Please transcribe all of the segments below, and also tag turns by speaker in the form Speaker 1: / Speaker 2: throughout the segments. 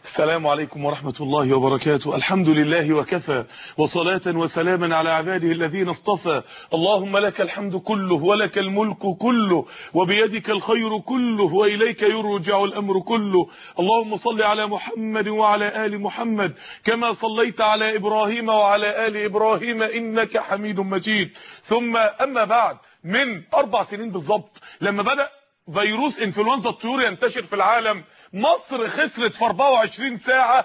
Speaker 1: السلام عليكم ورحمة الله وبركاته. الحمد لله وكفى، وصلاة وسلاما على عباده الذين اصطفى. اللهم لك الحمد كله ولك الملك كله وبيدك الخير كله وإليك يرجع الأمر كله. اللهم صل على محمد وعلى آل محمد كما صليت على إبراهيم وعلى آل إبراهيم إنك حميد مجيد. ثم أما بعد، من 4 سنين بالضبط لما بدأ فيروس انفلونزا الطيور ينتشر في العالم، مصر خسرت في 24 ساعة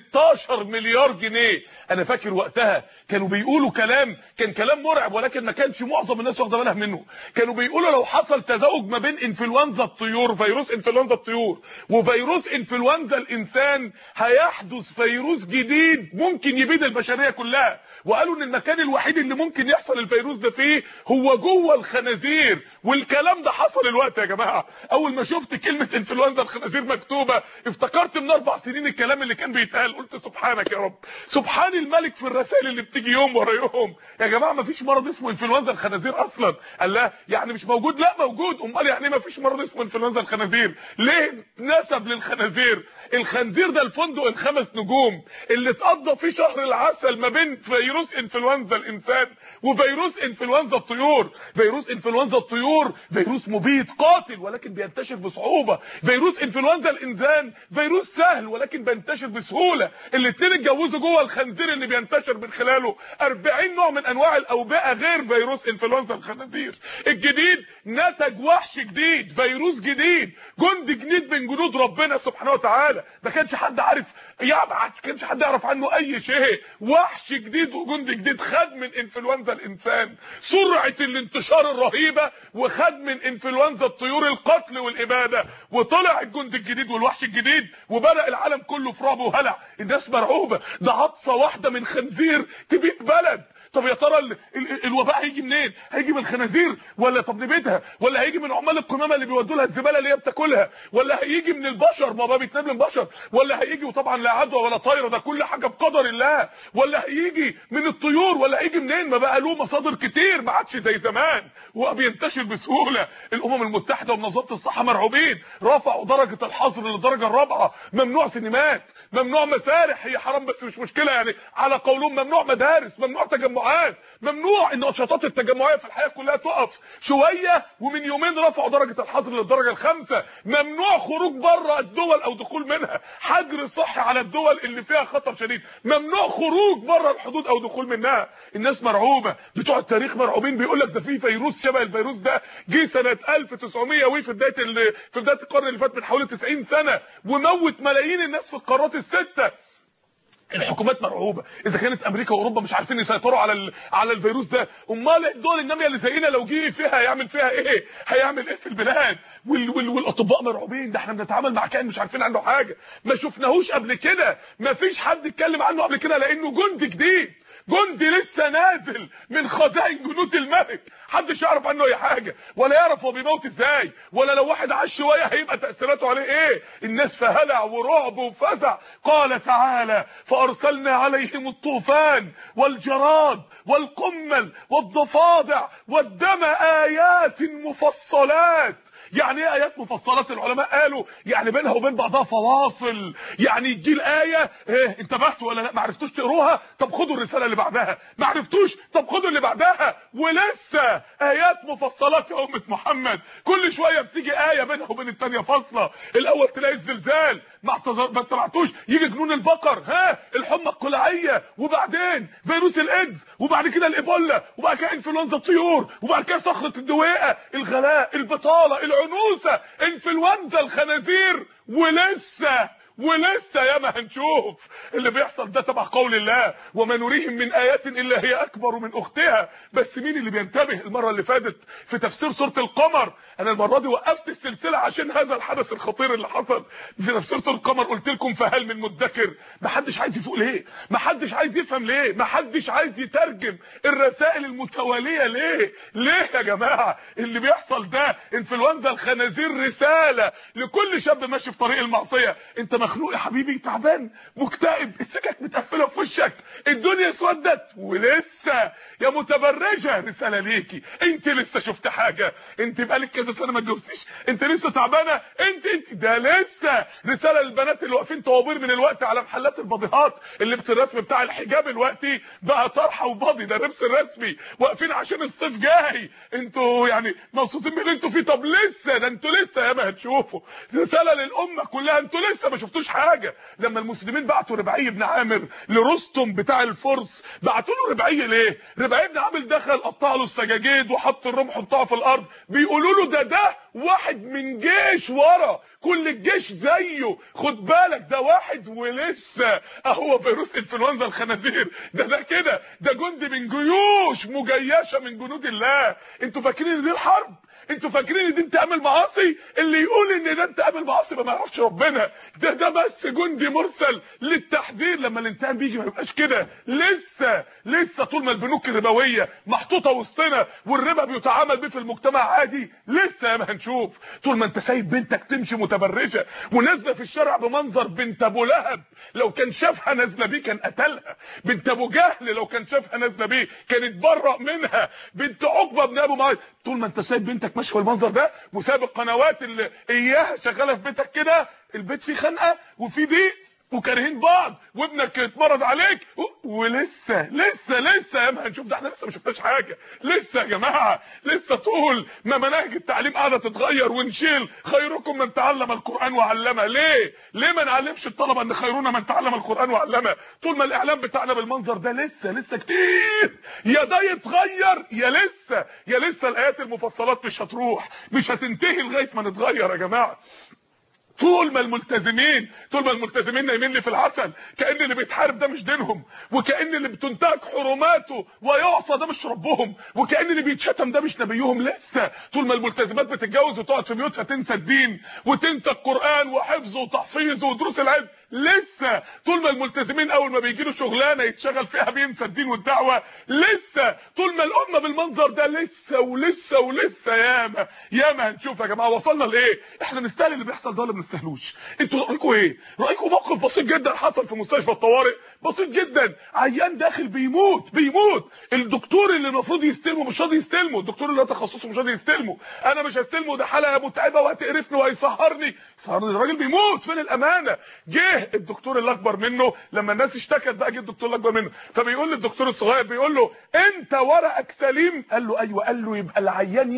Speaker 1: 16 مليار جنيه. انا فاكر وقتها كانوا بيقولوا كان كلام مرعب، ولكن ما كانش معظم الناس واخده بالها منه. كانوا بيقولوا لو حصل تزاوج ما بين انفلونزا الطيور، فيروس انفلونزا الطيور، وفيروس انفلونزا الانسان، هيحدث فيروس جديد ممكن يبيد البشرية كلها. وقالوا ان المكان الوحيد اللي ممكن يحصل الفيروس ده فيه هو جوه الخنازير. والكلام ده حصل الوقت يا جماعه. اول ما شفت كلمه انفلونزا الخنازير مكتوبه افتكرت من 4 سنين الكلام اللي كان بيتقال. قلت سبحانك يا رب، سبحان الملك في الرسائل اللي بتيجي يوم ورا يوم. يا جماعه ما فيش مرض اسمه انفلونزا الخنازير اصلا. قال لا يعني مش موجود؟ لا موجود. امال يعني ما فيش مرض اسمه انفلونزا الخنازير؟ ليه نسب للخنازير؟ الخنزير ده الفندق ال5 نجوم اللي اتقضى فيه شهر العسل ما بين فيروس انفلونزا الانسان وفيروس انفلونزا الطيور. فيروس انفلونزا الطيور فيروس مبيد قاتل ولكن بينتشر بصعوبة. فيروس انفلونزا الانسان فيروس سهل ولكن بينتشر بسهولة. الاثنين اتجوزوا جوه الخنزير اللي بينتشر من خلاله 40 نوع من انواع الاوبئة غير فيروس انفلونزا الخنازير. الجديد نتج وحش جديد، فيروس جديد، جند جديد من جنود ربنا سبحانه وتعالى. ما كانش حد عارف، يعني ما كانش حد يعرف عنه اي شيء. وحش جديد وجند جديد خد من انفلونزا الانسان سرعة الانتشار الرهيبة، وخد من انفلونزا الطيور القتل والابادة، وطلع الجند الجديد والوحش الجديد، وبدأ العالم كله في رعب وهلع. الناس مرعوبة، ده عطسة واحدة من خنزير تبيد بلد. طب يا ترى الوباء هيجي منين؟ هيجي من الخنازير ولا طب نبيدها؟ ولا هيجي من عمال القمامه اللي بيودوا لها الزباله اللي هي بتاكلها؟ ولا هيجي من البشر؟ ما بيتنام للبشر. ولا هيجي، وطبعا لا عدوى ولا طايره، ده كل حاجه بقدر الله. ولا هيجي من الطيور؟ ولا هيجي منين؟ ما بقى له مصادر كتير، ما عادش زي زمان وبينتشر بسهوله. الامم المتحده ومنظمه الصحه مرعوبين، رفعوا درجه الحظر للدرجه الرابعه. ممنوع سينمات، ممنوع مسارح، هي حرام بس مش مشكله يعني على قولهم. ممنوع مدارس، ممنوع تجمعات، ممنوع ان النشاطات التجمعيه في الحياه كلها تقف شويه. ومن يومين رفعوا درجه الحظر للدرجه ال5. ممنوع خروج بره الدول او دخول منها، حجر صحي على الدول اللي فيها خطر شديد. ممنوع خروج بره الحدود او دخول منها. الناس مرعوبه، بتوع التاريخ مرعوبين. بيقول لك ده في فيروس شبه الفيروس ده جه سنه 1900 وفي بدايه القرن اللي فات من حوالي 90 سنه، وموت ملايين الناس في القارات ال6. الحكومات مرعوبه. اذا كانت امريكا واوروبا مش عارفين يسيطروا على الفيروس ده، امال الدول الناميه اللي زينا لو جه فيها هيعمل فيها ايه؟ هيعمل ايه في البلاد؟ والاطباء مرعوبين. ده احنا بنتعامل مع كائن مش عارفين عنه حاجه، ما شفناهوش قبل كده، ما فيش حد اتكلم عنه قبل كده، لانه جند جديد، جندي لسه نازل من خزائن جنود الملك. محدش يعرف عنه اي حاجه، ولا يعرف هو بيموت ازاي، ولا لو واحد عاش شويه هيبقى تاثيراته عليه ايه. الناس في هلع ورعب وفزع. قال تعالى: فارسلنا عليهم الطوفان والجراد والقمل والضفادع والدم ايات مفصلات. يعني ايه ايات مفصلات؟ العلماء قالوا يعني بينها وبين بعضها فواصل. يعني يجي الايه ايه، انتبهتوا ولا لا؟ ما عرفتوش تقروها؟ طب خدوا الرساله اللي بعدها. ما عرفتوش؟ طب خدوا اللي بعدها. ولسه ايات مفصلات يا امه محمد. كل شويه بتيجي ايه بينها وبين الثانيه فاصله. الاول تلاقي الزلزال، ما اتبعتوش، يجي جنون البقر، الحمى القلعيه، وبعدين فيروس الايدز، وبعد كده الايبولا، وبعد كده انفلونزا الطيور، وبعد كده صخره الدويقه، الغلاء، البطاله، العنوسه، انفلونزا الخنازير. ولسه ياما هنشوف اللي بيحصل ده تبع قول الله: وما نريهم من ايات الا هي اكبر من اختها. بس مين اللي بينتبه؟ المره اللي فاتت في تفسير سوره القمر، انا المره دي وقفت السلسله عشان هذا الحدث الخطير اللي حصل في تفسير سوره القمر. قلت لكم: فهل من مدكر؟ محدش عايز يفوق ليه؟ محدش عايز يفهم ليه؟ محدش عايز يترجم الرسائل المتواليه ليه يا جماعه اللي بيحصل ده؟ انفلونزا الخنازير رساله لكل شاب ماشي في طريق المعصيه. انت ما مخنوق يا حبيبي، تعبان، مكتئب، السكك متقفله في وشك، الدنيا اسودت، ولسه يا متبرجه رساله ليكي، انت لسه شفت حاجه؟ انت بقالك كذا سنه ما اتجوزتيش، انت لسه تعبانه، انت ده لسه رساله للبنات اللي واقفين طوابير من الوقت على محلات الباضيهات، اللبس الرسمي بتاع الحجاب دلوقتي بقى طرحه وباضي، ده اللبس الرسمي، واقفين عشان الصيف جاي، انتوا يعني مبسوطين باللي انتوا فيه؟ طب لسه، ده انتوا لسه ياما هتشوفوا. رساله للامه كلها، انتوا لسه ما شفتوش حاجه. لما المسلمين بعتوا ربعي بن عامر لرستم بتاع الفرس، بعتوا له ربعي ليه؟ ربعي بن عامر دخل قطع له السجاجيد وحط الرمح بتاعه في الارض، بيقولوا له ده واحد من جيش ورا، كل الجيش زيه، خد بالك ده واحد ولسه اهو فيروس انفلونزا الخنازير، ده كده، ده جندي من جيوش مجيشه من جنود الله. انتوا فاكرين ان دي الحرب؟ انتوا فاكرين ان دي انتقام المعاصي؟ اللي يقول ان ده انتقام المعاصي ما يعرفش ربنا، ده بس جندي مرسل للتحذير. لما الانتقام بيجي ما يبقاش كده. لسه طول ما البنوك الربويه محطوطه وسطنا والربا بيتعامل بيه في المجتمع عادي، لسه ما هنشوف. طول ما انت سايب بنتك تمشي متبرجه ونازله في الشارع بمنظر بنت ابو لهب، لو كان شافها نازله بيه كان قتلها. بنت ابو جهل لو كان شافها نازله بيه كان اتبرأ منها. بنت عقبه بن ابو معيط، طول ما انت سايب بنتك ماشيه بالمنظر ده وساب القنوات اللي اياها شغاله في بيتك كده، البيت فيه خنقه وفيه ضيق وكارهين بعض وابنك اتمرض عليك ولسه يا ما هنشوف. ده احنا لسه ما شفناش حاجه، لسه يا جماعه، لسه طول ما مناهج التعليم قاعده تتغير ونشيل خيركم من تعلم القران وعلمه. ليه ما نعلمش الطلبه ان خيرنا من تعلم القران وعلمه؟ طول ما الاعلام بتاعنا بالمنظر ده لسه كتير، يا ده يتغير يا لسه الايات المفصلات مش هتروح، مش هتنتهي لغايه ما نتغير يا جماعه. طول ما الملتزمين نايمين لي في العسل، كأن اللي بيتحارب ده مش دينهم، وكأن اللي بتنتهك حرماته ويعصى ده مش ربهم، وكأن اللي بيتشتم ده مش نبيهم. لسه طول ما الملتزمات بتتجوز وتقعد في بيوتها تنسى الدين وتنسى القرآن وحفظه وتحفيظه ودروس العلم، لسه طول ما الملتزمين اول ما بيجي له شغلانه يتشغل فيها بينسى الدين والدعوه، لسه طول ما الامه بالمنظر ده ولسه ياما هنشوف يا جماعه. وصلنا لايه؟ احنا نستاهل اللي بيحصل ده ولا ما نستاهلوش؟ انتوا رايكم ايه؟ رايكم موقف بسيط جدا حصل في مستشفى الطوارئ، بسيط جدا، عيان داخل بيموت، الدكتور اللي المفروض يستلمه مش راضي يستلمه، الدكتور اللي تخصصه مش راضي يستلمه، انا مش هستلمه، ده حاله متعبه وهتقرفني وهيسهرني، الراجل بيموت، فين الامانه؟ جه الدكتور اللي اكبر منه، لما الناس اشتكت بقى جه الدكتور اللي اكبر منه، فبيقول للدكتور الصغير، بيقول له انت ورقك سليم؟ قال له ايوه. قال له يبقى العيان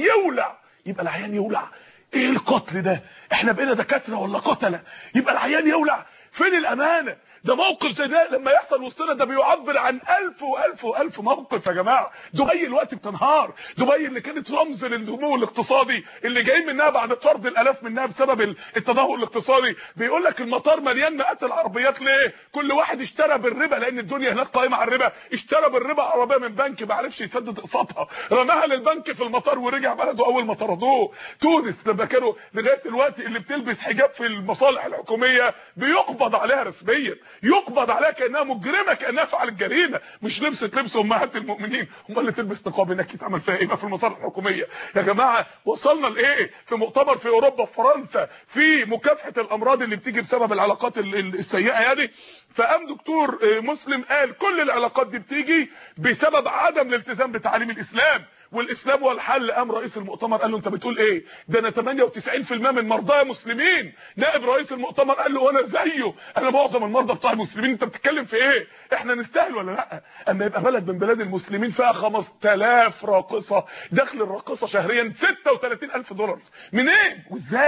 Speaker 1: يولع. ايه القتل ده؟ احنا بقينا دكاتره ولا قتله؟ يبقى العيان يولع؟ فين الامانه؟ ده موقف زي ده لما يحصل وسطنا ده بيعبر عن ألف موقف يا جماعه. دبي الوقت بتنهار، دبي اللي كانت رمز للنمو الاقتصادي اللي جاي منها بعد طرد الالاف منها بسبب التدهور الاقتصادي. بيقول لك المطار مليان مئات العربيات. ليه؟ كل واحد اشترى بالربا، لان الدنيا هناك قائمه على الربا، اشترى بالربا عربيه من بنك ما عرفش يسدد اقساطها، رماها للبنك في المطار ورجع بلده اول ما طردوه. تونس لما كانوا لغايه دلوقتي اللي بتلبس حجاب في المصالح الحكوميه بيقبض عليها رسميا، يقبض عليها كانها مجرمه، كانها فعلت جريمه، مش لبس امهات المؤمنين. امال اللي تلبس نقاب هناك يتعمل فيها ايه بقى في المصالح الحكوميه؟ يا جماعه وصلنا لايه؟ في مؤتمر في اوروبا في فرنسا في مكافحه الامراض اللي بتيجي بسبب العلاقات السيئه يعني، فقام دكتور مسلم قال كل العلاقات دي بتيجي بسبب عدم الالتزام بتعاليم الاسلام، والاسلام هو الحل. قام رئيس المؤتمر قال له انت بتقول ايه؟ ده انا 98% من مرضاي مسلمين. نائب رئيس المؤتمر قال له وانا زيه، انا معظم المرضى بتاع المسلمين، انت بتتكلم في ايه؟ احنا نستاهل ولا لا؟ اما يبقى بلد من بلاد المسلمين فيها 5000 راقصه، دخل الراقصه شهريا $36,000، منين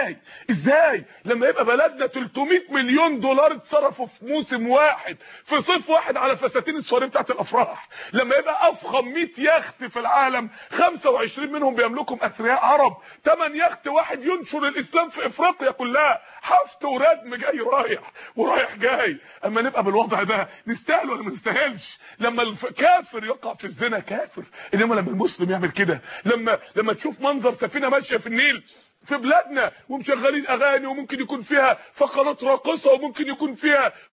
Speaker 1: وازاي؟ لما يبقى بلدنا 300 مليون دولار اتصرفوا في موسم واحد في صيف واحد على فساتين السواري بتاعت الافراح، لما يبقى افخم 100 يخت في العالم 25 منهم بيملكهم اثرياء عرب، 8 يخت واحد ينشر الاسلام في افريقيا كلها، حفت وردم جاي رايح جاي. اما نبقى بالوضع ده نستاهل ولا ما نستاهلش؟ لما الكافر يقع في الزنا كافر، انما لما المسلم يعمل كده، لما تشوف منظر سفينه ماشيه في النيل في بلادنا ومشغلين اغاني وممكن يكون فيها فقرات راقصه وممكن يكون فيها